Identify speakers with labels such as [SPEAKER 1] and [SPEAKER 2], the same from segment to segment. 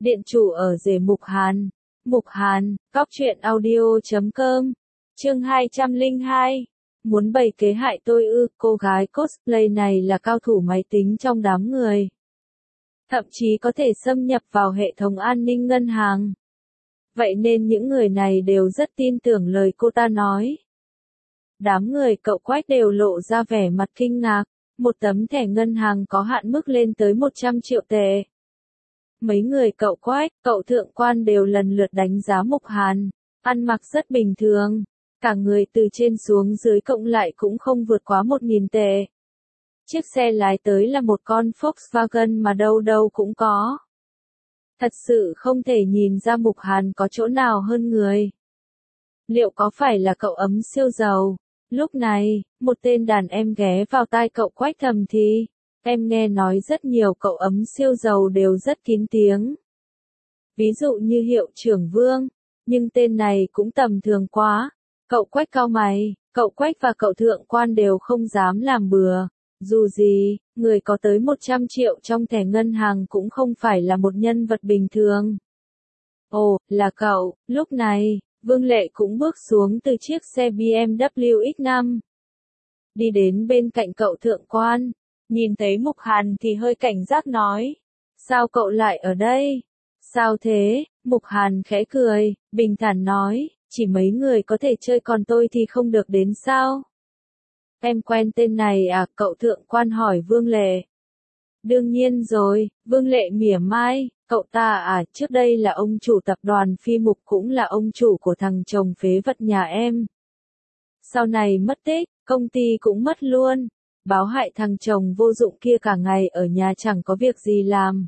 [SPEAKER 1] Điện chủ ở rể Mục Hàn. Mục Hàn, Cóc truyện audio.com. Chương 202. Muốn bày kế hại tôi ư? Cô gái cosplay này là cao thủ máy tính trong đám người. Thậm chí có thể xâm nhập vào hệ thống an ninh ngân hàng. Vậy nên những người này đều rất tin tưởng lời cô ta nói. Đám người cậu Quách đều lộ ra vẻ mặt kinh ngạc. Một tấm thẻ ngân hàng có hạn mức lên tới 100 triệu tệ. Mấy người cậu Quách, cậu Thượng Quan đều lần lượt đánh giá Mục Hàn. Ăn mặc rất bình thường. Cả người từ trên xuống dưới cộng lại cũng không vượt quá 1.000 tệ. Chiếc xe lái tới là một con Volkswagen mà đâu đâu cũng có. Thật sự không thể nhìn ra Mục Hàn có chỗ nào hơn người. Liệu có phải là cậu ấm siêu giàu? Lúc này, một tên đàn em ghé vào tai cậu Quách thầm thì. Em nghe nói rất nhiều cậu ấm siêu giàu đều rất kín tiếng. Ví dụ như hiệu trưởng Vương. Nhưng tên này cũng tầm thường quá. Cậu Quách cau mày, cậu Quách và cậu Thượng Quan đều không dám làm bừa. Dù gì, người có tới 100 triệu trong thẻ ngân hàng cũng không phải là một nhân vật bình thường. Ồ, là cậu. Lúc này, Vương Lệ cũng bước xuống từ chiếc xe BMW X5. Đi đến bên cạnh cậu Thượng Quan. Nhìn thấy Mục Hàn thì hơi cảnh giác nói. Sao cậu lại ở đây? Sao thế? Mục Hàn khẽ cười, bình thản nói. Chỉ mấy người có thể chơi còn tôi thì không được đến sao? Em quen tên này à? Cậu Thượng Quan hỏi Vương Lệ. Đương nhiên rồi, Vương Lệ mỉa mai. Cậu ta à, trước đây là ông chủ tập đoàn Phi Mục cũng là ông chủ của thằng chồng phế vật nhà em. Sau này mất tích, công ty cũng mất luôn. Báo hại thằng chồng vô dụng kia cả ngày ở nhà chẳng có việc gì làm.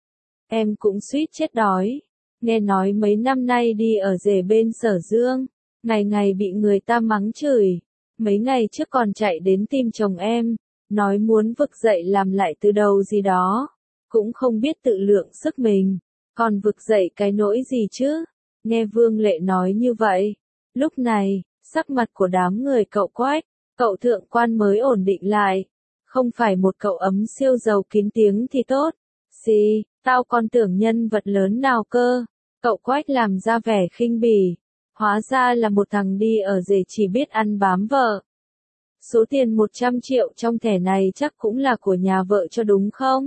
[SPEAKER 1] Em cũng suýt chết đói. Nghe nói mấy năm nay đi ở rể bên Sở Dương, ngày ngày bị người ta mắng chửi. Mấy ngày trước còn chạy đến tìm chồng em, nói muốn vực dậy làm lại từ đầu gì đó. Cũng không biết tự lượng sức mình, còn vực dậy cái nỗi gì chứ. Nghe Vương Lệ nói như vậy, lúc này, sắc mặt của đám người cậu Quách, cậu Thượng Quan mới ổn định lại. Không phải một cậu ấm siêu giàu kín tiếng thì tốt. Gì, tao còn tưởng nhân vật lớn nào cơ. Cậu Quách làm ra vẻ khinh bỉ. Hóa ra là một thằng đi ở rể chỉ biết ăn bám vợ. Số tiền 100 triệu trong thẻ này chắc cũng là của nhà vợ cho đúng không?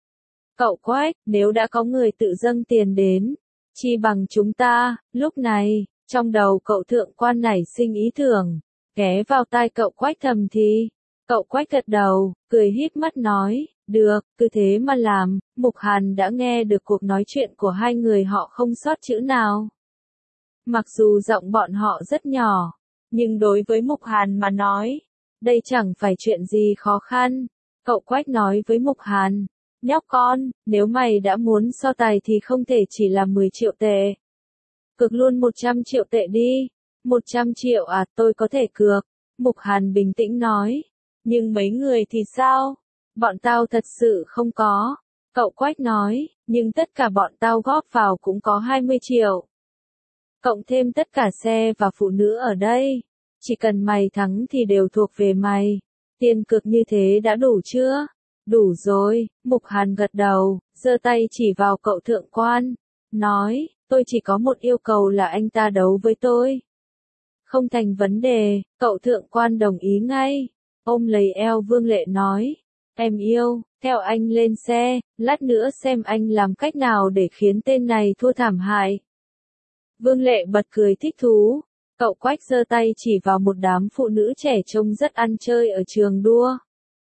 [SPEAKER 1] Cậu Quách, nếu đã có người tự dâng tiền đến, chi bằng chúng ta. Lúc này, trong đầu cậu Thượng Quan nảy sinh ý tưởng, ghé vào tai cậu Quách thầm thì. Cậu Quách gật đầu, cười híp mắt nói, được, cứ thế mà làm. Mục Hàn đã nghe được cuộc nói chuyện của hai người họ không sót chữ nào. Mặc dù giọng bọn họ rất nhỏ, nhưng đối với Mục Hàn mà nói, đây chẳng phải chuyện gì khó khăn. Cậu Quách nói với Mục Hàn, nhóc con, nếu mày đã muốn so tài thì không thể chỉ là 10 triệu tệ. Cược luôn 100 triệu tệ đi. 100 triệu à, tôi có thể cược. Mục Hàn bình tĩnh nói. Nhưng mấy người thì sao? Bọn tao thật sự không có. Cậu Quách nói, nhưng tất cả bọn tao góp vào cũng có 20 triệu. Cộng thêm tất cả xe và phụ nữ ở đây. Chỉ cần mày thắng thì đều thuộc về mày. Tiền cược như thế đã đủ chưa? Đủ rồi. Mục Hàn gật đầu, giơ tay chỉ vào cậu Thượng Quan. Nói, tôi chỉ có một yêu cầu là anh ta đấu với tôi. Không thành vấn đề, cậu Thượng Quan đồng ý ngay. Ôm lấy eo Vương Lệ nói. Em yêu, theo anh lên xe, lát nữa xem anh làm cách nào để khiến tên này thua thảm hại. Vương Lệ bật cười thích thú. Cậu Quách giơ tay chỉ vào một đám phụ nữ trẻ trông rất ăn chơi ở trường đua.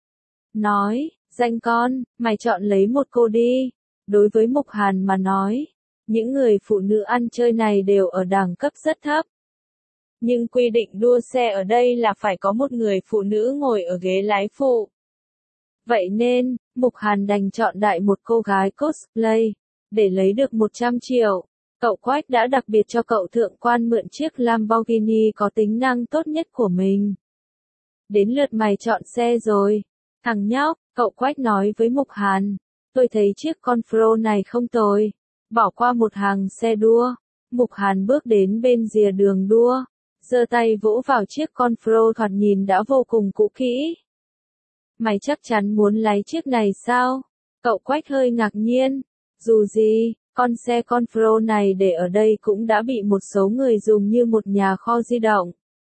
[SPEAKER 1] Nói, danh con, mày chọn lấy một cô đi. Đối với Mục Hàn mà nói, những người phụ nữ ăn chơi này đều ở đẳng cấp rất thấp. Nhưng quy định đua xe ở đây là phải có một người phụ nữ ngồi ở ghế lái phụ. Vậy nên, Mục Hàn đành chọn đại một cô gái cosplay, để lấy được 100 triệu. Cậu Quách đã đặc biệt cho cậu Thượng Quan mượn chiếc Lamborghini có tính năng tốt nhất của mình. Đến lượt mày chọn xe rồi. Thằng nhóc, cậu Quách nói với Mục Hàn. Tôi thấy chiếc con Pro này không tồi. Bỏ qua một hàng xe đua. Mục Hàn bước đến bên rìa đường đua. Giơ tay vỗ vào chiếc con Pro thoạt nhìn đã vô cùng cũ kỹ. Mày chắc chắn muốn lấy chiếc này sao? Cậu Quách hơi ngạc nhiên. Dù gì, Con xe Confro này để ở đây cũng đã bị một số người dùng như một nhà kho di động.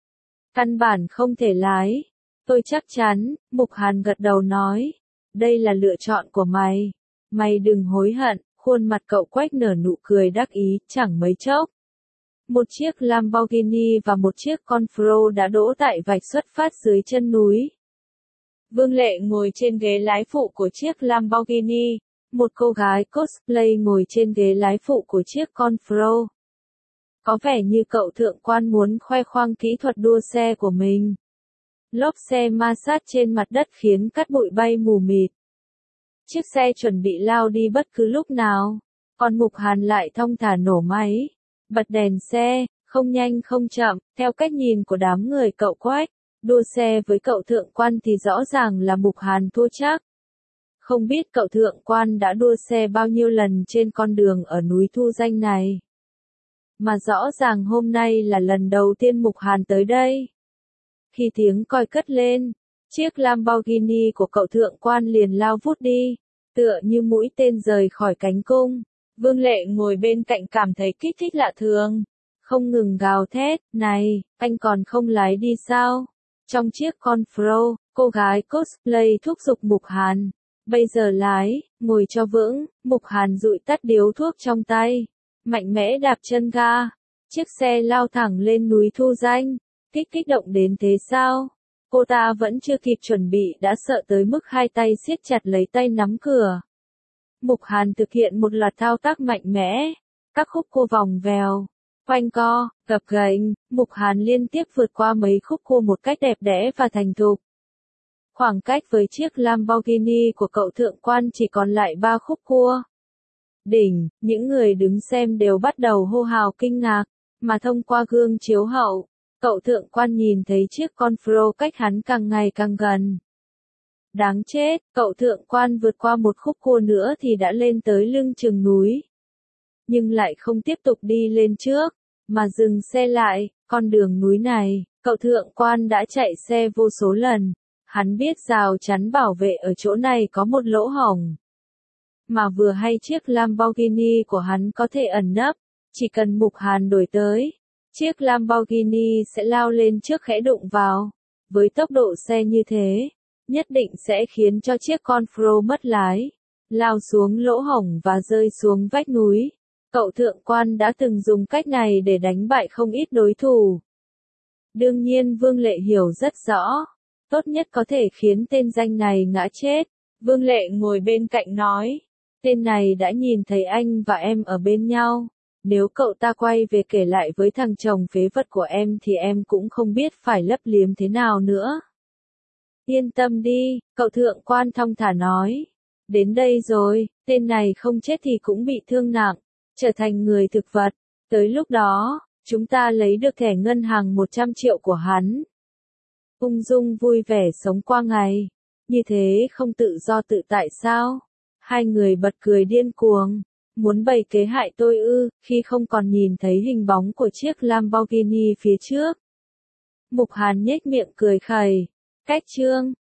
[SPEAKER 1] Căn bản không thể lái. Tôi chắc chắn, Mục Hàn gật đầu nói. Đây là lựa chọn của mày. Mày đừng hối hận, khuôn mặt cậu Quách nở nụ cười đắc ý, chẳng mấy chốc. Một chiếc Lamborghini và một chiếc Confro đã đỗ tại vạch xuất phát dưới chân núi. Vương Lệ ngồi trên ghế lái phụ của chiếc Lamborghini, một cô gái cosplay ngồi trên ghế lái phụ của chiếc Confro. Có vẻ như cậu thượng quan muốn khoe khoang kỹ thuật đua xe của mình. Lốp xe ma sát trên mặt đất khiến cát bụi bay mù mịt. Chiếc xe chuẩn bị lao đi bất cứ lúc nào, còn Mục Hàn lại thong thả nổ máy, bật đèn xe, không nhanh không chậm, theo cách nhìn của đám người cậu Quách, đua xe với cậu thượng quan thì rõ ràng là Mục Hàn thua chắc. Không biết cậu thượng quan đã đua xe bao nhiêu lần trên con đường ở núi Thu Danh này. Mà rõ ràng hôm nay là lần đầu tiên Mục Hàn tới đây. Khi tiếng còi cất lên, chiếc Lamborghini của cậu thượng quan liền lao vút đi, tựa như mũi tên rời khỏi cánh cung. Vương Lệ ngồi bên cạnh cảm thấy kích thích lạ thường, không ngừng gào thét, này, anh còn không lái đi sao? Trong chiếc Confro, cô gái cosplay thúc giục Mục Hàn, bây giờ lái, ngồi cho vững. Mục Hàn dụi tắt điếu thuốc trong tay, mạnh mẽ đạp chân ga, chiếc xe lao thẳng lên núi Thu Danh. Kích động đến thế sao? Cô ta vẫn chưa kịp chuẩn bị đã sợ tới mức hai tay siết chặt lấy tay nắm cửa. Mục Hàn thực hiện một loạt thao tác mạnh mẽ, các khúc cua vòng vèo, quanh co, gập ghềnh, Mục Hàn liên tiếp vượt qua mấy khúc cua một cách đẹp đẽ và thành thục. Khoảng cách với chiếc Lamborghini của cậu thượng quan chỉ còn lại 3 khúc cua. Đỉnh, những người đứng xem đều bắt đầu hô hào kinh ngạc, mà thông qua gương chiếu hậu, cậu thượng quan nhìn thấy chiếc Confro cách hắn càng ngày càng gần. Đáng chết, cậu thượng quan vượt qua một khúc cua nữa thì đã lên tới lưng chừng núi. Nhưng lại không tiếp tục đi lên trước, mà dừng xe lại. Con đường núi này, cậu thượng quan đã chạy xe vô số lần. Hắn biết rào chắn bảo vệ ở chỗ này có một lỗ hổng. Mà vừa hay chiếc Lamborghini của hắn có thể ẩn nấp, chỉ cần Mục Hàn đuổi tới, chiếc Lamborghini sẽ lao lên trước khẽ đụng vào. Với tốc độ xe như thế, nhất định sẽ khiến cho chiếc Confro mất lái, lao xuống lỗ hổng và rơi xuống vách núi. Cậu thượng quan đã từng dùng cách này để đánh bại không ít đối thủ. Đương nhiên Vương Lệ hiểu rất rõ, tốt nhất có thể khiến tên danh này ngã chết. Vương Lệ ngồi bên cạnh nói, tên này đã nhìn thấy anh và em ở bên nhau. Nếu cậu ta quay về kể lại với thằng chồng phế vật của em thì em cũng không biết phải lấp liếm thế nào nữa. Yên tâm đi, cậu thượng quan thong thả nói. Đến đây rồi, tên này không chết thì cũng bị thương nặng, trở thành người thực vật. Tới lúc đó, chúng ta lấy được thẻ ngân hàng 100 triệu của hắn. Ung dung vui vẻ sống qua ngày. Như thế không tự do tự tại sao? Hai người bật cười điên cuồng. Muốn bày kế hại tôi ư, khi không còn nhìn thấy hình bóng của chiếc Lamborghini phía trước. Mục Hàn nhếch miệng cười khẩy. Cách chương